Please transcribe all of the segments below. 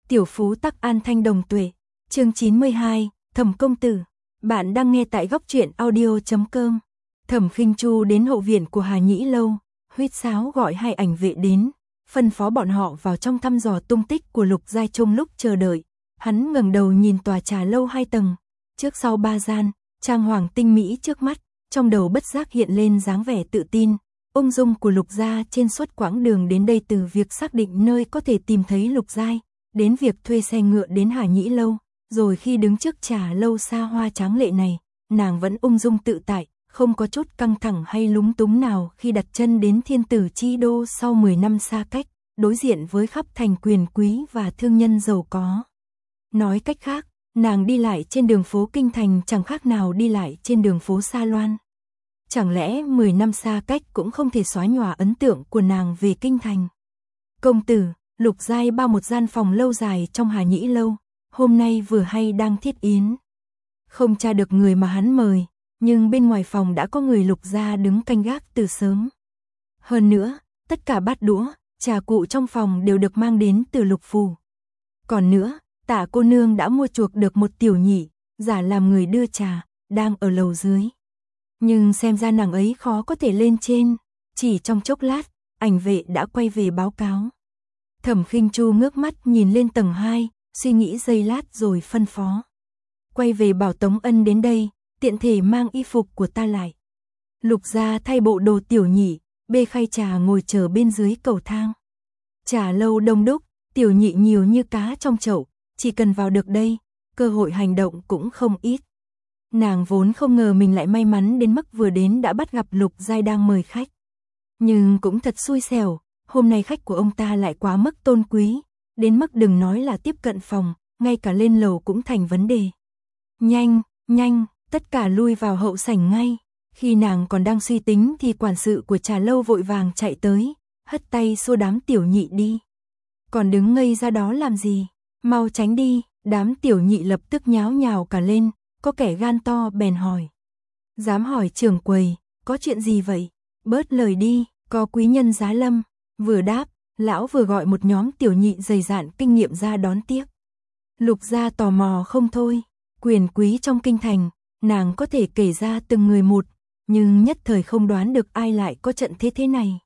Tiểu phú tắc an thanh đồng tuệ. Chương 92, Thẩm công tử. Bạn đang nghe tại góc truyện audio.com. Thẩm Khinh Chu đến hậu viện của Hà Nhĩ lâu, huýt sáo gọi hai ảnh vệ đến, phân phó bọn họ vào trong thăm dò tung tích của Lục Giai trong lúc chờ đợi. Hắn ngẩng đầu nhìn tòa trà lâu 2 tầng, trước sau 3 gian, trang hoàng tinh mỹ trước mắt, trong đầu bất giác hiện lên dáng vẻ tự tin, ung dung của Lục gia trên suốt quãng đường đến đây, từ việc xác định nơi có thể tìm thấy Lục Giai, đến việc thuê xe ngựa đến Hà Nhĩ lâu, rồi khi đứng trước trà lâu xa hoa tráng lệ này, nàng vẫn ung dung tự tại, không có chút căng thẳng hay lúng túng nào khi đặt chân đến thiên tử chi đô sau 10 năm xa cách, đối diện với khắp thành quyền quý và thương nhân giàu có. Nói cách khác, nàng đi lại trên đường phố Kinh Thành chẳng khác nào đi lại trên đường phố Sa Loan. Chẳng lẽ 10 năm xa cách cũng không thể xóa nhòa ấn tượng của nàng về Kinh Thành? Công tử, Lục Giai bao một gian phòng lâu dài trong Hà Nhĩ lâu, hôm nay vừa hay đang thiết yến. Không tra được người mà hắn mời, nhưng bên ngoài phòng đã có người Lục gia đứng canh gác từ sớm. Hơn nữa, tất cả bát đũa, trà cụ trong phòng đều được mang đến từ Lục phủ. Còn nữa, Tạ cô nương đã mua chuộc được một tiểu nhị, giả làm người đưa trà, đang ở lầu dưới. Nhưng xem ra nàng ấy khó có thể lên trên, chỉ trong chốc lát, ảnh vệ đã quay về báo cáo. Thẩm Khinh Chu ngước mắt nhìn lên tầng 2, suy nghĩ giây lát rồi phân phó. Quay về bảo Tống Ân đến đây, tiện thể mang y phục của ta lại. Lục gia thay bộ đồ tiểu nhị, bê khay trà ngồi chờ bên dưới cầu thang. Trà lâu đông đúc, tiểu nhị nhiều như cá trong chậu, chỉ cần vào được đây, cơ hội hành động cũng không ít. Nàng vốn không ngờ mình lại may mắn đến mức vừa đến đã bắt gặp Lục Giai đang mời khách. Nhưng cũng thật xui xẻo, hôm nay khách của ông ta lại quá mức tôn quý, đến mức đừng nói là tiếp cận phòng, ngay cả lên lầu cũng thành vấn đề. Nhanh, nhanh, tất cả lui vào hậu sảnh ngay. Khi nàng còn đang suy tính thì quản sự của trà lâu vội vàng chạy tới, hất tay xua đám tiểu nhị đi. Còn đứng ngây ra đó làm gì? Mau tránh đi. Đám tiểu nhị lập tức nháo nhào cả lên, có kẻ gan to bèn hỏi. Dám hỏi trưởng quầy, có chuyện gì vậy? Bớt lời đi, có quý nhân giá lâm. Vừa đáp, lão vừa gọi một nhóm tiểu nhị dày dạn kinh nghiệm ra đón tiếp. Lục gia tò mò không thôi, quyền quý trong kinh thành, nàng có thể kể ra từng người một, nhưng nhất thời không đoán được ai lại có trận thế này.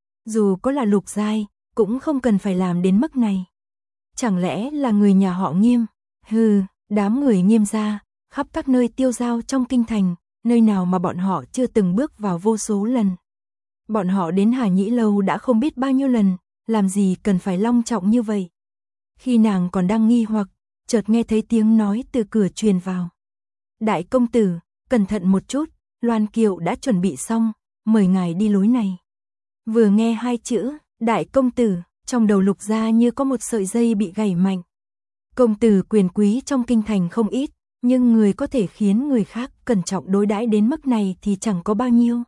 Dù có là Lục Giai, cũng không cần phải làm đến mức này. Chẳng lẽ là người nhà họ Nghiêm? Hừ, đám người Nghiêm gia, khắp các nơi tiêu dao trong kinh thành, nơi nào mà bọn họ chưa từng bước vào vô số lần. Bọn họ đến Hà Nhĩ lâu đã không biết bao nhiêu lần, làm gì cần phải long trọng như vậy. Khi nàng còn đang nghi hoặc, chợt nghe thấy tiếng nói từ cửa truyền vào. Đại công tử, cẩn thận một chút, loan kiệu đã chuẩn bị xong, mời ngài đi lối này. Vừa nghe 2 chữ, đại công tử, trong đầu Lục gia như có một sợi dây bị gảy mạnh. Công tử quyền quý trong kinh thành không ít, nhưng người có thể khiến người khác cẩn trọng đối đãi đến mức này thì chẳng có bao nhiêu.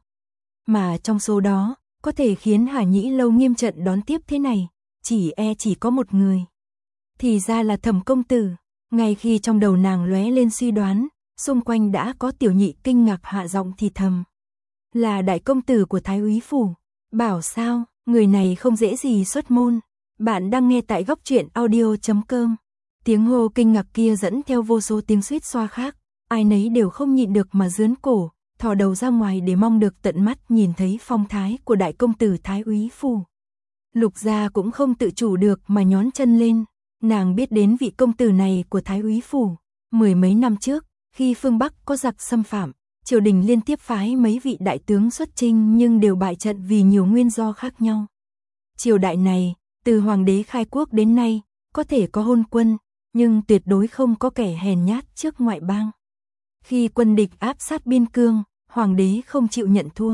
Mà trong số đó, có thể khiến Hà Nhĩ lâu nghiêm trận đón tiếp thế này, chỉ có một người. Thì ra là Thẩm công tử. Ngay khi trong đầu nàng lóe lên suy đoán, xung quanh đã có tiểu nhị kinh ngạc hạ giọng thì thầm. Là đại công tử của Thái úy phủ. Bảo sao, người này không dễ gì xuất môn. Bạn đang nghe tại góc truyện audio.com. Tiếng hô kinh ngạc kia dẫn theo vô số tiếng suýt xoa khác, ai nấy đều không nhịn được mà giướn cổ, thò đầu ra ngoài để mong được tận mắt nhìn thấy phong thái của đại công tử Thái úy phủ. Lục gia cũng không tự chủ được mà nhón chân lên, nàng biết đến vị công tử này của Thái úy phủ. 10 mấy năm trước, khi phương Bắc có giặc xâm phạm, triều đình liên tiếp phái mấy vị đại tướng xuất chinh nhưng đều bại trận vì nhiều nguyên do khác nhau. Triều đại này, từ hoàng đế khai quốc đến nay, có thể có hôn quân, nhưng tuyệt đối không có kẻ hèn nhát trước ngoại bang. Khi quân địch áp sát biên cương, hoàng đế không chịu nhận thua.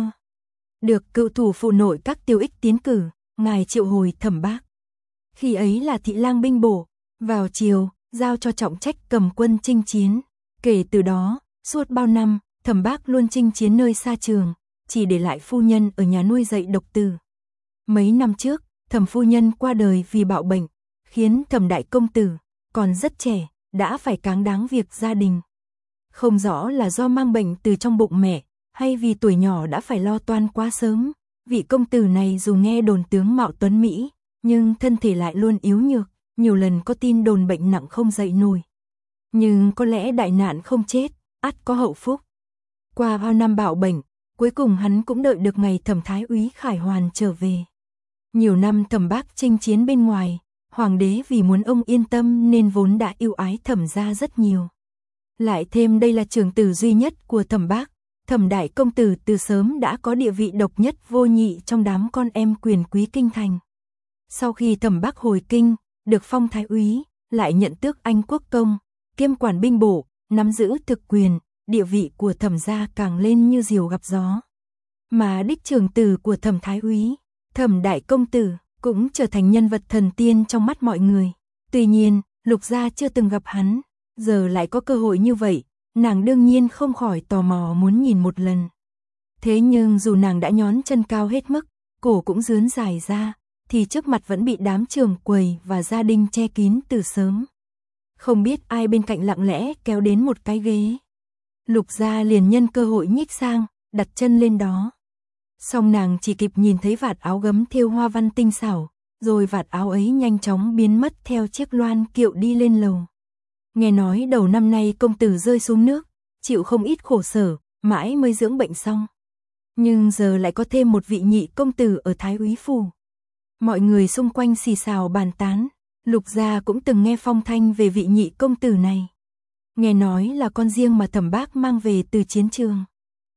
Được cựu thủ phụ nội các tiêu ích tiến cử, ngài triệu hồi Thẩm Bác. Khi ấy là thị lang binh bổ, vào triều, giao cho trọng trách cầm quân chinh chiến. Kể từ đó, suốt bao năm, Thẩm Bác luôn chinh chiến nơi xa trường, chỉ để lại phu nhân ở nhà nuôi dạy độc tử. Mấy năm trước, Thẩm phu nhân qua đời vì bạo bệnh, khiến Thẩm đại công tử, còn rất trẻ, đã phải cáng đáng việc gia đình. Không rõ là do mang bệnh từ trong bụng mẹ, hay vì tuổi nhỏ đã phải lo toan quá sớm. Vị công tử này dù nghe đồn tướng mạo tuấn Mỹ, nhưng thân thể lại luôn yếu nhược, nhiều lần có tin đồn bệnh nặng không dậy nổi. Nhưng có lẽ đại nạn không chết, ắt có hậu phúc. Qua bao năm bạo bệnh, cuối cùng hắn cũng đợi được ngày Thẩm Thái úy Khải Hoàn trở về. Nhiều năm Thẩm Bác chinh chiến bên ngoài, hoàng đế vì muốn ông yên tâm nên vốn đã yêu ái Thẩm gia rất nhiều. Lại thêm đây là trưởng tử duy nhất của Thẩm Bác, Thẩm đại công tử từ sớm đã có địa vị độc nhất vô nhị trong đám con em quyền quý kinh thành. Sau khi Thẩm Bác hồi kinh, được phong thái úy, lại nhận tước Anh quốc công, kiêm quản binh bộ, nắm giữ thực quyền, địa vị của Thẩm gia càng lên như diều gặp gió. Mà đích trưởng tử của Thẩm thái úy, Thẩm đại công tử, cũng trở thành nhân vật thần tiên trong mắt mọi người. Tuy nhiên, Lục gia chưa từng gặp hắn, giờ lại có cơ hội như vậy, nàng đương nhiên không khỏi tò mò muốn nhìn một lần. Thế nhưng dù nàng đã nhón chân cao hết mức, cổ cũng rướn dài ra, thì trước mặt vẫn bị đám trưởng quầy và gia đình che kín từ sớm. Không biết ai bên cạnh lặng lẽ kéo đến một cái ghế. Lục gia liền nhân cơ hội nhích sang, đặt chân lên đó. Song nàng chỉ kịp nhìn thấy vạt áo gấm thêu hoa văn tinh xảo, rồi vạt áo ấy nhanh chóng biến mất theo chiếc loan kiệu đi lên lầu. Nghe nói đầu năm nay công tử rơi xuống nước, chịu không ít khổ sở, mãi mới dưỡng bệnh xong. Nhưng giờ lại có thêm một vị nhị công tử ở Thái úy phủ. Mọi người xung quanh xì xào bàn tán, Lục gia cũng từng nghe phong thanh về vị nhị công tử này. Nghe nói là con riêng mà Thẩm Bác mang về từ chiến trường.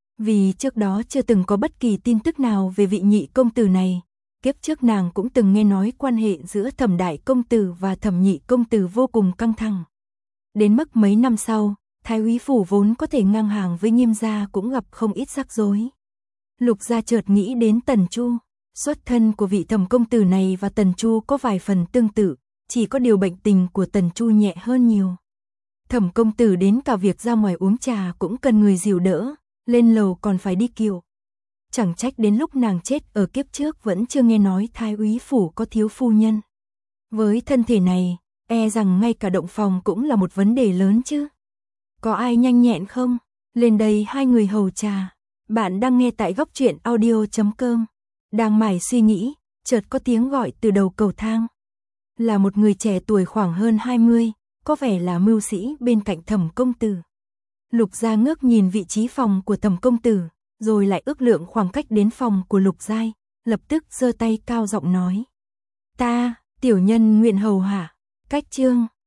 Vì trước đó chưa từng có bất kỳ tin tức nào về vị nhị công tử này, kiếp trước nàng cũng từng nghe nói quan hệ giữa Thẩm đại công tử và Thẩm nhị công tử vô cùng căng thẳng. Đến mức mấy năm sau, Thái úy phủ vốn có thể ngang hàng với Nghiêm gia cũng gặp không ít rắc rối. Lục gia chợt nghĩ đến Tần Chu, xuất thân của vị Thẩm công tử này và Tần Chu có vài phần tương tự, chỉ có điều bệnh tình của Tần Chu nhẹ hơn nhiều. Thẩm công tử đến cả việc ra ngoài uống trà cũng cần người dìu đỡ, lên lầu còn phải đi kiệu. Chẳng trách đến lúc nàng chết ở kiếp trước vẫn chưa nghe nói Thái úy phủ có thiếu phu nhân. Với thân thể này, e rằng ngay cả động phòng cũng là một vấn đề lớn chứ. Có ai nhanh nhẹn không? Lên đây hai người hầu trà. Bạn đang nghe tại góc truyện audio.com. Đang mải suy nghĩ, chợt có tiếng gọi từ đầu cầu thang. Là một người trẻ tuổi khoảng hơn 20, có vẻ là mưu sĩ bên cạnh Thẩm công tử. Lục gia ngước nhìn vị trí phòng của Thẩm công tử, rồi lại ước lượng khoảng cách đến phòng của Lục giai, lập tức giơ tay cao giọng nói: "Ta, tiểu nhân nguyện hầu hạ." Cách chương